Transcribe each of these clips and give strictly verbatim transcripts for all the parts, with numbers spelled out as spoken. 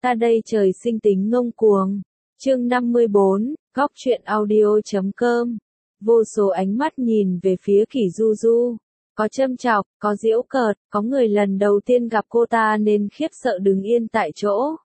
Ta đây trời sinh tính ngông cuồng. Chương năm mươi bốn, góc truyện audio chấm com. Vô số ánh mắt nhìn về phía Kỷ Du Du. Có châm chọc, có giễu cợt, có người lần đầu tiên gặp cô ta nên khiếp sợ đứng yên tại chỗ.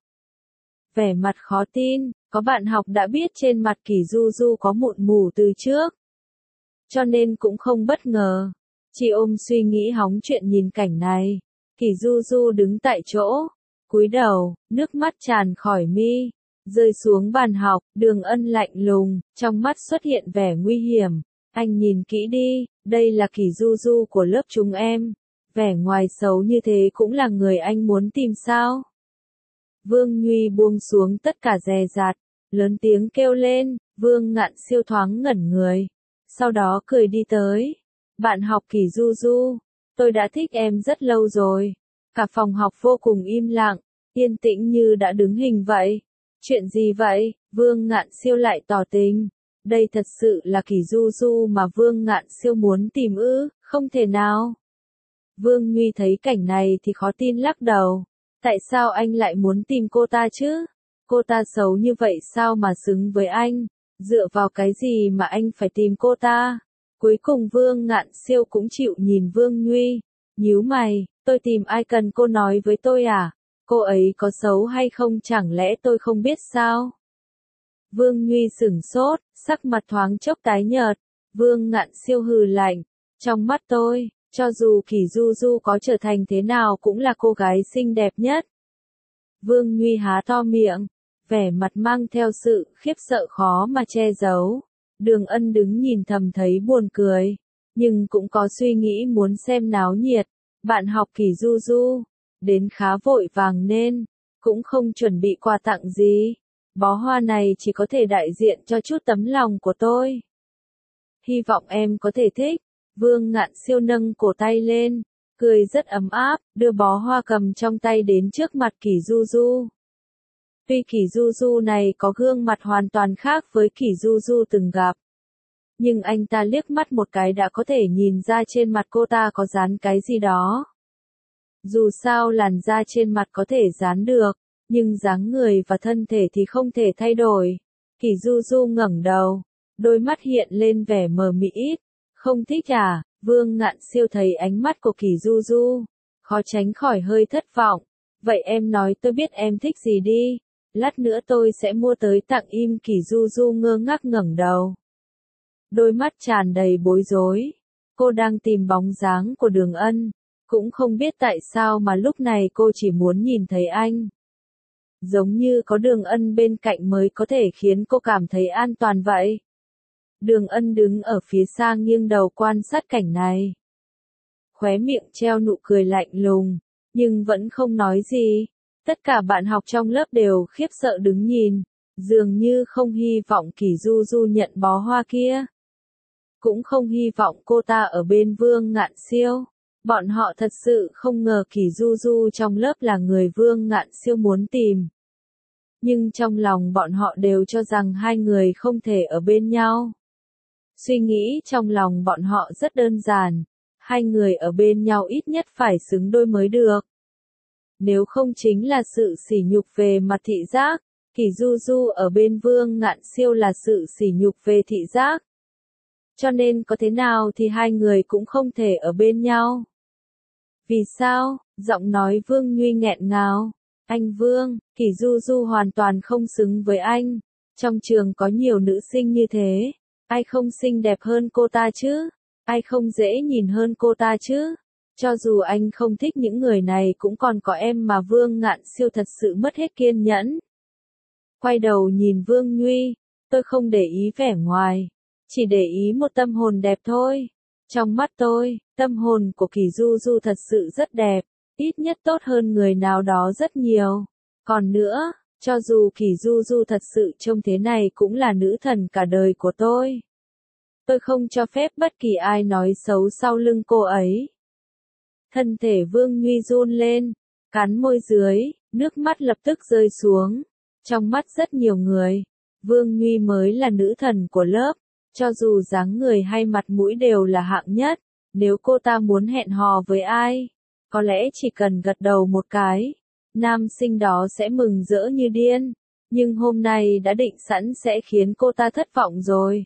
Vẻ mặt khó tin, có bạn học đã biết trên mặt Kỷ Du Du có mụn mủ từ trước. Cho nên cũng không bất ngờ. Chị ôm suy nghĩ hóng chuyện nhìn cảnh này. Kỷ Du Du đứng tại chỗ, cúi đầu, nước mắt tràn khỏi mi, rơi xuống bàn học. Đường Ân lạnh lùng, trong mắt xuất hiện vẻ nguy hiểm. Anh nhìn kỹ đi, đây là Kỷ Du Du của lớp chúng em. Vẻ ngoài xấu như thế cũng là người anh muốn tìm sao? Vương Nhuy buông xuống tất cả dè dặt, lớn tiếng kêu lên. Vương Ngạn Siêu thoáng ngẩn người, sau đó cười đi tới. Bạn học Kỷ Du Du, tôi đã thích em rất lâu rồi. Cả phòng học vô cùng im lặng, yên tĩnh như đã đứng hình vậy. Chuyện gì vậy? Vương Ngạn Siêu lại tỏ tình. Đây thật sự là Kỷ Du Du mà Vương Ngạn Siêu muốn tìm ư? Không thể nào. Vương Nhuy thấy cảnh này thì khó tin lắc đầu. Tại sao anh lại muốn tìm cô ta chứ? Cô ta xấu như vậy sao mà xứng với anh? Dựa vào cái gì mà anh phải tìm cô ta? Cuối cùng Vương Ngạn Siêu cũng chịu nhìn Vương Nhuy. Nhíu mày, tôi tìm ai cần cô nói với tôi à? Cô ấy có xấu hay không chẳng lẽ tôi không biết sao? Vương Nhuy sửng sốt, sắc mặt thoáng chốc tái nhợt. Vương Ngạn Siêu hừ lạnh. Trong mắt tôi, cho dù Kỷ Du Du có trở thành thế nào cũng là cô gái xinh đẹp nhất. Vương Nhuy há to miệng, vẻ mặt mang theo sự khiếp sợ khó mà che giấu. Đường Ân đứng nhìn thầm thấy buồn cười, nhưng cũng có suy nghĩ muốn xem náo nhiệt. Bạn học Kỷ Du Du đến khá vội vàng nên cũng không chuẩn bị quà tặng gì. Bó hoa này chỉ có thể đại diện cho chút tấm lòng của tôi. Hy vọng em có thể thích. Vương Ngạn Siêu nâng cổ tay lên, cười rất ấm áp, đưa bó hoa cầm trong tay đến trước mặt Kỷ Du Du. Tuy Kỷ Du Du này có gương mặt hoàn toàn khác với Kỷ Du Du từng gặp, nhưng anh ta liếc mắt một cái đã có thể nhìn ra trên mặt cô ta có dán cái gì đó. Dù sao làn da trên mặt có thể dán được, nhưng dáng người và thân thể thì không thể thay đổi. Kỷ Du Du ngẩng đầu, đôi mắt hiện lên vẻ mờ mịt. Không thích à? Vương Ngạn Siêu thấy ánh mắt của Kỷ Du Du, khó tránh khỏi hơi thất vọng. Vậy em nói tôi biết em thích gì đi, lát nữa tôi sẽ mua tới tặng. Im. Kỷ Du Du ngơ ngác ngẩng đầu, đôi mắt tràn đầy bối rối. Cô đang tìm bóng dáng của Đường Ân, cũng không biết tại sao mà lúc này cô chỉ muốn nhìn thấy anh. Giống như có Đường Ân bên cạnh mới có thể khiến cô cảm thấy an toàn vậy. Đường Ân đứng ở phía xa nghiêng đầu quan sát cảnh này. Khóe miệng treo nụ cười lạnh lùng, nhưng vẫn không nói gì. Tất cả bạn học trong lớp đều khiếp sợ đứng nhìn, dường như không hy vọng Kỷ Du Du nhận bó hoa kia. Cũng không hy vọng cô ta ở bên Vương Ngạn Siêu. Bọn họ thật sự không ngờ Kỷ Du Du trong lớp là người Vương Ngạn Siêu muốn tìm. Nhưng trong lòng bọn họ đều cho rằng hai người không thể ở bên nhau. Suy nghĩ trong lòng bọn họ rất đơn giản, hai người ở bên nhau ít nhất phải xứng đôi mới được. Nếu không chính là sự sỉ nhục về mặt thị giác, Kỷ Du Du ở bên Vương Ngạn Siêu là sự sỉ nhục về thị giác. Cho nên có thế nào thì hai người cũng không thể ở bên nhau. Vì sao? Giọng nói Vương Nhuy nghẹn ngào. Anh Vương, Kỷ Du Du hoàn toàn không xứng với anh. Trong trường có nhiều nữ sinh như thế. Ai không xinh đẹp hơn cô ta chứ? Ai không dễ nhìn hơn cô ta chứ? Cho dù anh không thích những người này cũng còn có em mà. Vương Ngạn Siêu thật sự mất hết kiên nhẫn. Quay đầu nhìn Vương Nhuy, tôi không để ý vẻ ngoài, chỉ để ý một tâm hồn đẹp thôi. Trong mắt tôi, tâm hồn của Kỷ Du Du thật sự rất đẹp, ít nhất tốt hơn người nào đó rất nhiều. Còn nữa, cho dù Kỷ Du Du thật sự trông thế này cũng là nữ thần cả đời của tôi. Tôi không cho phép bất kỳ ai nói xấu sau lưng cô ấy. Thân thể Vương Nhuy run lên, cắn môi dưới, nước mắt lập tức rơi xuống. Trong mắt rất nhiều người, Vương Nhuy mới là nữ thần của lớp. Cho dù dáng người hay mặt mũi đều là hạng nhất, nếu cô ta muốn hẹn hò với ai, có lẽ chỉ cần gật đầu một cái, nam sinh đó sẽ mừng rỡ như điên. Nhưng hôm nay đã định sẵn sẽ khiến cô ta thất vọng rồi.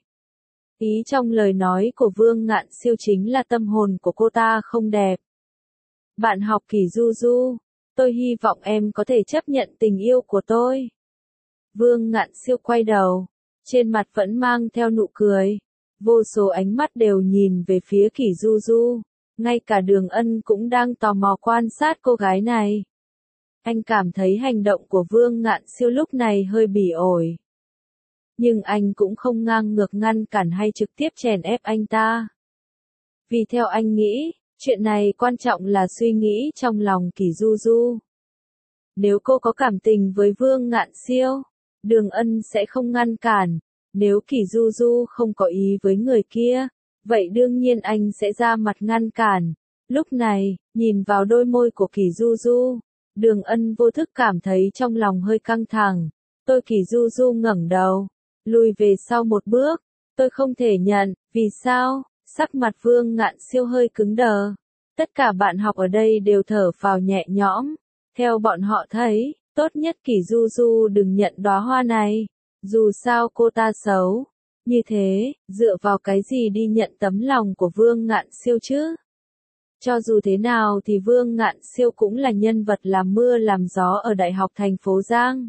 Ý trong lời nói của Vương Ngạn Siêu chính là tâm hồn của cô ta không đẹp. Bạn học Kỷ Du Du, tôi hy vọng em có thể chấp nhận tình yêu của tôi. Vương Ngạn Siêu quay đầu, trên mặt vẫn mang theo nụ cười. Vô số ánh mắt đều nhìn về phía Kỷ Du Du, ngay cả Đường Ân cũng đang tò mò quan sát cô gái này. Anh cảm thấy hành động của Vương Ngạn Siêu lúc này hơi bỉ ổi. Nhưng anh cũng không ngang ngược ngăn cản hay trực tiếp chèn ép anh ta. Vì theo anh nghĩ, chuyện này quan trọng là suy nghĩ trong lòng Kỷ Du Du. Nếu cô có cảm tình với Vương Ngạn Siêu, Đường Ân sẽ không ngăn cản. Nếu Kỷ Du Du không có ý với người kia, vậy đương nhiên anh sẽ ra mặt ngăn cản. Lúc này, nhìn vào đôi môi của Kỷ Du Du, Đường Ân vô thức cảm thấy trong lòng hơi căng thẳng. Tôi Kỷ Du Du ngẩng đầu, lùi về sau một bước. Tôi không thể nhận, vì sao? Sắc mặt Vương Ngạn Siêu hơi cứng đờ. Tất cả bạn học ở đây đều thở phào nhẹ nhõm. Theo bọn họ thấy, tốt nhất Kỷ Du Du đừng nhận đóa hoa này. Dù sao cô ta xấu. Như thế, dựa vào cái gì đi nhận tấm lòng của Vương Ngạn Siêu chứ? Cho dù thế nào thì Vương Ngạn Siêu cũng là nhân vật làm mưa làm gió ở Đại học thành phố Giang.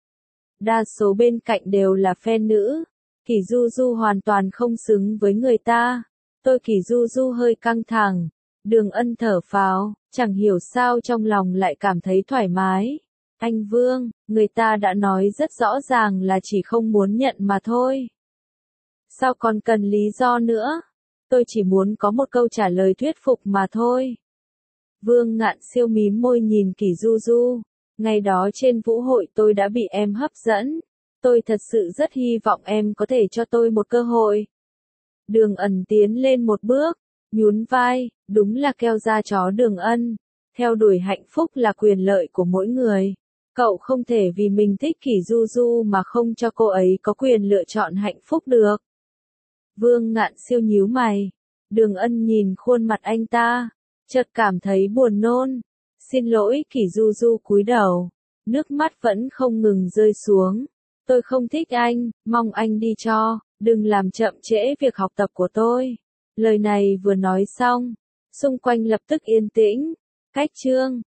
Đa số bên cạnh đều là fan nữ. Kỷ Du Du hoàn toàn không xứng với người ta. Tôi Kỷ Du Du hơi căng thẳng. Đường Ân thở phào, chẳng hiểu sao trong lòng lại cảm thấy thoải mái. Anh Vương, người ta đã nói rất rõ ràng là chỉ không muốn nhận mà thôi. Sao còn cần lý do nữa? Tôi chỉ muốn có một câu trả lời thuyết phục mà thôi. Vương Ngạn Siêu mím môi nhìn Kỷ Du Du. Ngày đó trên vũ hội tôi đã bị em hấp dẫn. Tôi thật sự rất hy vọng em có thể cho tôi một cơ hội. Đường Ẩn tiến lên một bước, nhún vai, đúng là keo da chó Đường Ân. Theo đuổi hạnh phúc là quyền lợi của mỗi người. Cậu không thể vì mình thích Kỷ Du Du mà không cho cô ấy có quyền lựa chọn hạnh phúc được. Vương Ngạn Siêu nhíu mày. Đường Ân nhìn khuôn mặt anh ta, chợt cảm thấy buồn nôn. Xin lỗi Kỷ Du Du cúi đầu, nước mắt vẫn không ngừng rơi xuống. Tôi không thích anh, mong anh đi cho, đừng làm chậm trễ việc học tập của tôi. Lời này vừa nói xong, xung quanh lập tức yên tĩnh. Cách chương